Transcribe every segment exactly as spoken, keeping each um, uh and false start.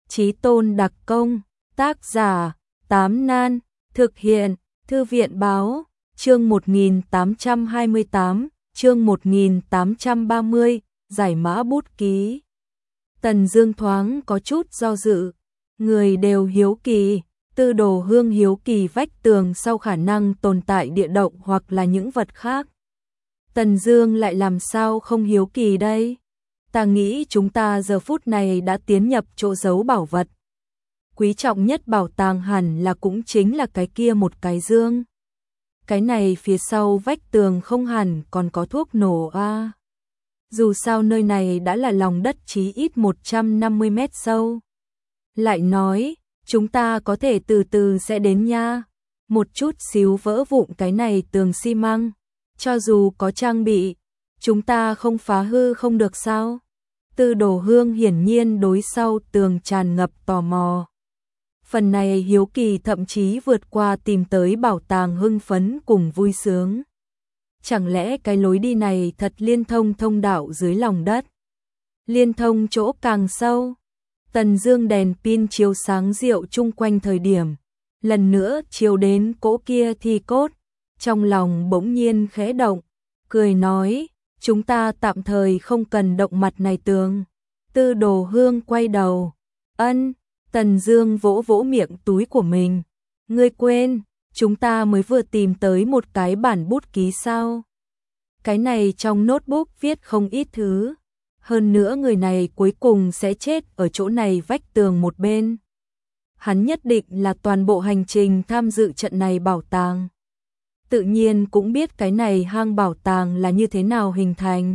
Chí Tôn đặc công, tác giả, Tám Nan, thực hiện, Thư viện báo, chương một nghìn tám trăm hai mươi tám, chương một nghìn tám trăm ba mươi, giải mã bút ký. Tần Dương thoáng có chút do dự, người đều hiếu kỳ, Tư Đồ Hương hiếu kỳ vách tường sau khả năng tồn tại địa động hoặc là những vật khác. Tần Dương lại làm sao không hiếu kỳ đây? Ta nghĩ chúng ta giờ phút này đã tiến nhập chỗ giấu bảo vật. Quý trọng nhất bảo tàng hẳn là cũng chính là cái kia một cái dương. Cái này phía sau vách tường không hẳn còn có thuốc nổ a. À. Dù sao nơi này đã là lòng đất chí ít một trăm năm mươi mét sâu. Lại nói, chúng ta có thể từ từ sẽ đến nha. Một chút xíu vỡ vụn cái này tường xi măng, cho dù có trang bị, chúng ta không phá hư không được sao? Tư Đồ Hương hiển nhiên đối sau tường tràn ngập tò mò. Phần này hiếu kỳ thậm chí vượt qua tìm tới bảo tàng hưng phấn cùng vui sướng. Chẳng lẽ cái lối đi này thật liên thông thông đạo dưới lòng đất? Liên thông chỗ càng sâu. Tần Dương đèn pin chiếu sáng rượu chung quanh thời điểm, lần nữa chiếu đến cỗ kia thi cốt, trong lòng bỗng nhiên khẽ động, cười nói, chúng ta tạm thời không cần động mặt này tường. Tư Đồ Hương quay đầu, ân. Tần Dương vỗ vỗ miệng túi của mình, ngươi quên, chúng ta mới vừa tìm tới một cái bản bút ký sao? Cái này trong notebook viết không ít thứ, hơn nữa người này cuối cùng sẽ chết ở chỗ này vách tường một bên. Hắn nhất định là toàn bộ hành trình tham dự trận này bảo tàng. Tự nhiên cũng biết cái này hang bảo tàng là như thế nào hình thành.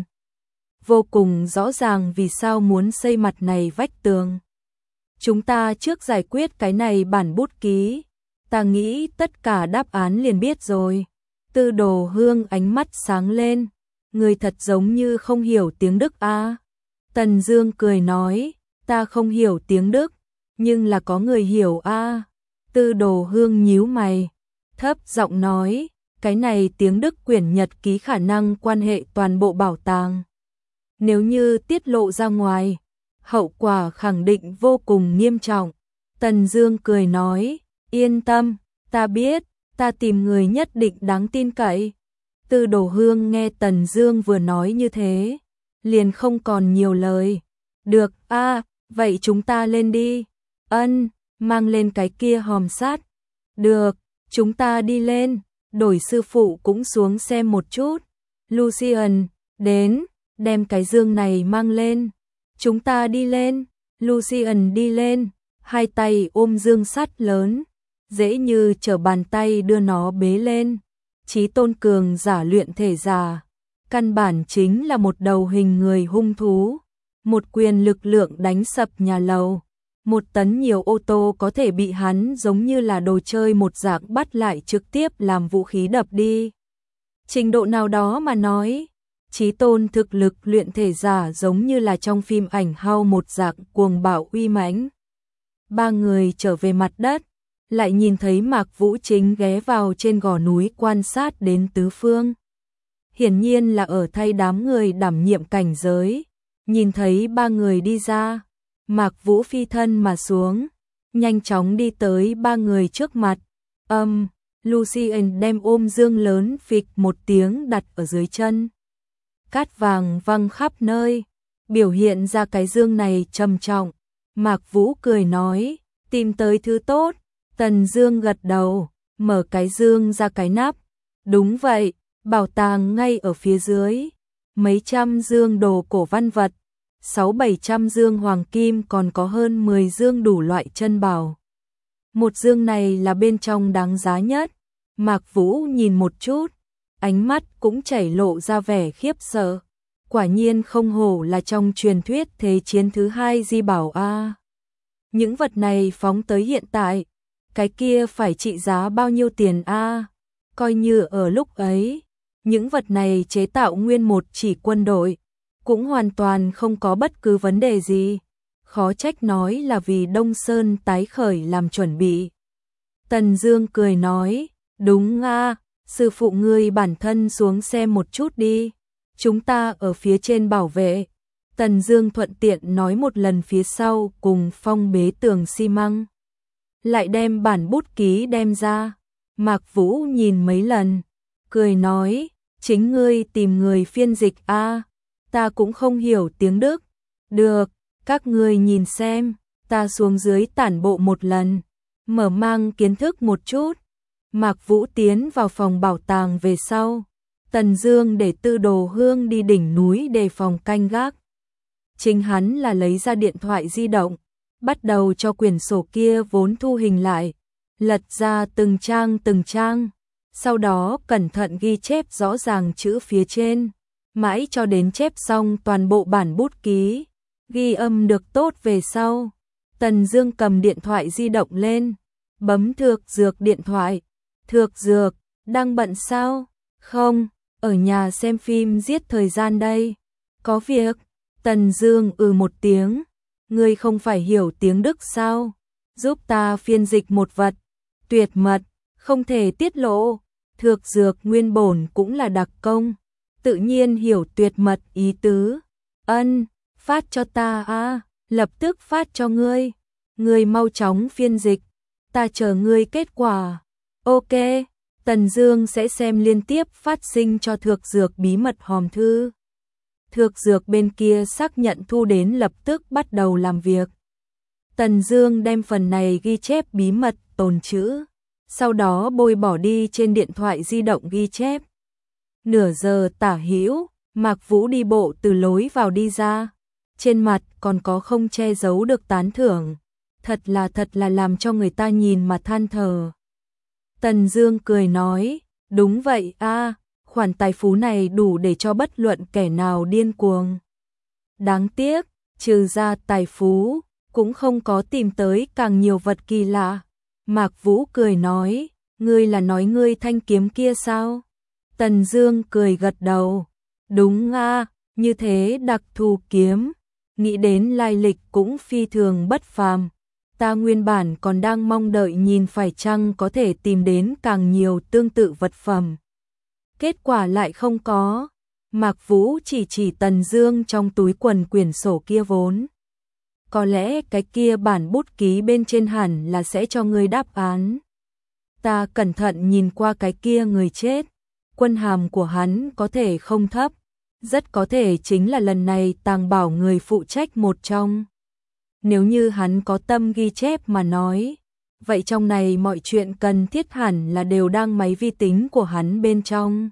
Vô cùng rõ ràng vì sao muốn xây mặt này vách tường. Chúng ta trước giải quyết cái này bản bút ký, ta nghĩ tất cả đáp án liền biết rồi. Tư Đồ Hương ánh mắt sáng lên, người thật giống như không hiểu tiếng Đức a. À. Tần Dương cười nói, ta không hiểu tiếng Đức, nhưng là có người hiểu a. À. Tư Đồ Hương nhíu mày, thấp giọng nói, cái này tiếng Đức quyển nhật ký khả năng quan hệ toàn bộ bảo tàng. Nếu như tiết lộ ra ngoài, hậu quả khẳng định vô cùng nghiêm trọng. Tần Dương cười nói, yên tâm, ta biết, ta tìm người nhất định đáng tin cậy. Tư Đồ Hương nghe Tần Dương vừa nói như thế, liền không còn nhiều lời. Được, a, à, vậy chúng ta lên đi. Ân, mang lên cái kia hòm sắt. Được, chúng ta đi lên, đổi sư phụ cũng xuống xem một chút. Lucian, đến, đem cái dương này mang lên. Chúng ta đi lên, Lucian đi lên, hai tay ôm dương sắt lớn, dễ như trở bàn tay đưa nó bế lên. Chí Tôn cường giả luyện thể giả, căn bản chính là một đầu hình người hung thú, một quyền lực lượng đánh sập nhà lầu, một tấn nhiều ô tô có thể bị hắn giống như là đồ chơi một dạng bắt lại trực tiếp làm vũ khí đập đi. Trình độ nào đó mà nói, Chí Tôn thực lực luyện thể giả giống như là trong phim ảnh hao một dạng cuồng bạo uy mãnh. Ba người trở về mặt đất, lại nhìn thấy Mạc Vũ chính ghé vào trên gò núi quan sát đến tứ phương. Hiển nhiên là ở thay đám người đảm nhiệm cảnh giới. Nhìn thấy ba người đi ra, Mạc Vũ phi thân mà xuống, nhanh chóng đi tới ba người trước mặt. Âm, um, Lucian đem ôm dương lớn phịch một tiếng đặt ở dưới chân. Cát vàng văng khắp nơi, biểu hiện ra cái dương này trầm trọng. Mạc Vũ cười nói, tìm tới thứ tốt. Tần Dương gật đầu, mở cái dương ra cái nắp. Đúng vậy, bảo tàng ngay ở phía dưới. Mấy trăm dương đồ cổ văn vật, sáu bảy trăm dương hoàng kim, còn có hơn mười dương đủ loại chân bảo. Một dương này là bên trong đáng giá nhất. Mạc Vũ nhìn một chút, ánh mắt cũng chảy lộ ra vẻ khiếp sợ. Quả nhiên không hổ là trong truyền thuyết thế chiến thứ hai di bảo a. À. Những vật này phóng tới hiện tại, cái kia phải trị giá bao nhiêu tiền a? À? Coi như ở lúc ấy, những vật này chế tạo nguyên một chỉ quân đội, cũng hoàn toàn không có bất cứ vấn đề gì. Khó trách nói là vì Đông Sơn tái khởi làm chuẩn bị. Tần Dương cười nói, đúng a, à, sư phụ ngươi bản thân xuống xem một chút đi. Chúng ta ở phía trên bảo vệ, Tần Dương thuận tiện nói một lần phía sau cùng phong bế tường xi măng. Lại đem bản bút ký đem ra. Mạc Vũ nhìn mấy lần, cười nói, chính ngươi tìm người phiên dịch a, à, ta cũng không hiểu tiếng Đức. Được, các ngươi nhìn xem, ta xuống dưới tản bộ một lần, mở mang kiến thức một chút. Mạc Vũ tiến vào phòng bảo tàng về sau, Tần Dương để Tư Đồ Hương đi đỉnh núi đề phòng canh gác. Chính hắn là lấy ra điện thoại di động, bắt đầu cho quyển sổ kia vốn thu hình lại, lật ra từng trang từng trang, sau đó cẩn thận ghi chép rõ ràng chữ phía trên, mãi cho đến chép xong toàn bộ bản bút ký, ghi âm được tốt về sau. Tần Dương cầm điện thoại di động lên, bấm Thược Dược điện thoại. Thược Dược, đang bận sao? Không, ở nhà xem phim giết thời gian đây. Có việc? Tần Dương ừ một tiếng. Ngươi không phải hiểu tiếng Đức sao? Giúp ta phiên dịch một vật. Tuyệt mật, không thể tiết lộ. Thược Dược nguyên bổn cũng là đặc công, tự nhiên hiểu tuyệt mật ý tứ. Ân, phát cho ta a, à, lập tức phát cho ngươi. Ngươi mau chóng phiên dịch, ta chờ ngươi kết quả. Ok, Tần Dương sẽ xem liên tiếp phát sinh cho Thược Dược bí mật hòm thư. Thược Dược bên kia xác nhận thu đến lập tức bắt đầu làm việc. Tần Dương đem phần này ghi chép bí mật tồn trữ, sau đó bôi bỏ đi trên điện thoại di động ghi chép. Nửa giờ tả hữu, Mạc Vũ đi bộ từ lối vào đi ra, trên mặt còn có không che giấu được tán thưởng, thật là thật là làm cho người ta nhìn mà than thở. Tần Dương cười nói, đúng vậy a, à, khoản tài phú này đủ để cho bất luận kẻ nào điên cuồng. Đáng tiếc, trừ ra tài phú, cũng không có tìm tới càng nhiều vật kỳ lạ. Mạc Vũ cười nói, ngươi là nói ngươi thanh kiếm kia sao? Tần Dương cười gật đầu, đúng a, à, như thế đặc thù kiếm, nghĩ đến lai lịch cũng phi thường bất phàm. Ta nguyên bản còn đang mong đợi nhìn phải chăng có thể tìm đến càng nhiều tương tự vật phẩm. Kết quả lại không có. Mạc Vũ chỉ chỉ Tần Dương trong túi quần quyển sổ kia vốn. Có lẽ cái kia bản bút ký bên trên hẳn là sẽ cho ngươi đáp án. Ta cẩn thận nhìn qua cái kia người chết, quân hàm của hắn có thể không thấp, rất có thể chính là lần này tàng bảo người phụ trách một trong. Nếu như hắn có tâm ghi chép mà nói, vậy trong này mọi chuyện cần thiết hẳn là đều đang máy vi tính của hắn bên trong.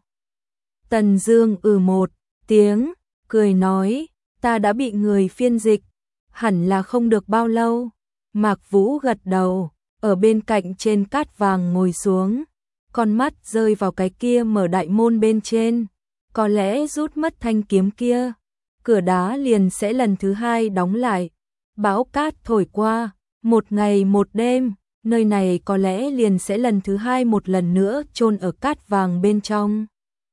Tần Dương ừ một tiếng, cười nói, ta đã bị người phiên dịch, hẳn là không được bao lâu. Mạc Vũ gật đầu, ở bên cạnh trên cát vàng ngồi xuống, con mắt rơi vào cái kia mở đại môn bên trên, có lẽ rút mất thanh kiếm kia, cửa đá liền sẽ lần thứ hai đóng lại. Bão cát thổi qua, một ngày một đêm, nơi này có lẽ liền sẽ lần thứ hai một lần nữa chôn ở cát vàng bên trong.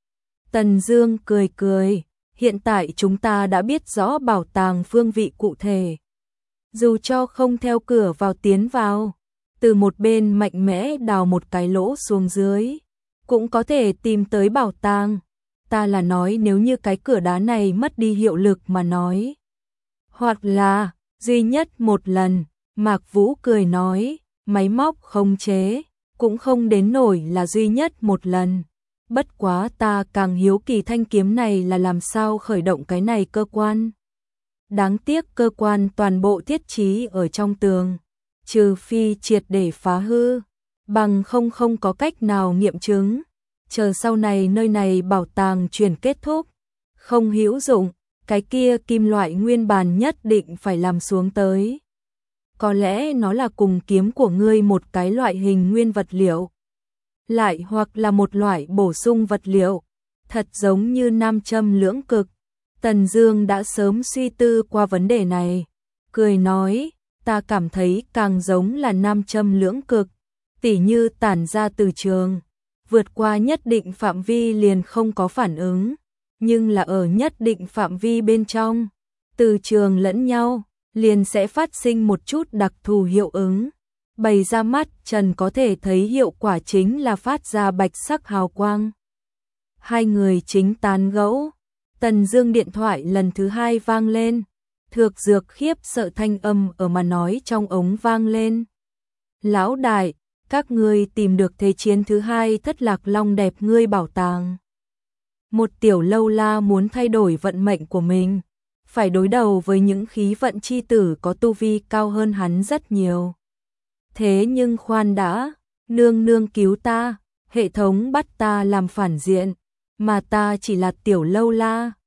Tần Dương cười cười, hiện tại chúng ta đã biết rõ bảo tàng phương vị cụ thể. Dù cho không theo cửa vào tiến vào, từ một bên mạnh mẽ đào một cái lỗ xuống dưới, cũng có thể tìm tới bảo tàng. Ta là nói nếu như cái cửa đá này mất đi hiệu lực mà nói. Hoặc là duy nhất một lần, Mạc Vũ cười nói, máy móc khống chế, cũng không đến nổi là duy nhất một lần. Bất quá ta càng hiếu kỳ thanh kiếm này là làm sao khởi động cái này cơ quan. Đáng tiếc cơ quan toàn bộ thiết trí ở trong tường, trừ phi triệt để phá hư, bằng không không có cách nào nghiệm chứng. Chờ sau này nơi này bảo tàng chuyển kết thúc, không hữu dụng, cái kia kim loại nguyên bản nhất định phải làm xuống tới. Có lẽ nó là cùng kiếm của ngươi một cái loại hình nguyên vật liệu, lại hoặc là một loại bổ sung vật liệu, thật giống như nam châm lưỡng cực. Tần Dương đã sớm suy tư qua vấn đề này, cười nói, ta cảm thấy càng giống là nam châm lưỡng cực, tỉ như tản ra từ trường, vượt qua nhất định phạm vi liền không có phản ứng, nhưng là ở nhất định phạm vi bên trong, từ trường lẫn nhau, liền sẽ phát sinh một chút đặc thù hiệu ứng. Bày ra mắt trần có thể thấy hiệu quả chính là phát ra bạch sắc hào quang. Hai người chính tán gẫu, Tần Dương điện thoại lần thứ hai vang lên. Thược Dược khiếp sợ thanh âm ở mà nói trong ống vang lên. Lão đại, các ngươi tìm được thế chiến thứ hai thất lạc long đẹp ngươi bảo tàng. Một tiểu lâu la muốn thay đổi vận mệnh của mình, phải đối đầu với những khí vận chi tử có tu vi cao hơn hắn rất nhiều. Thế nhưng khoan đã, nương nương cứu ta, hệ thống bắt ta làm phản diện, mà ta chỉ là tiểu lâu la.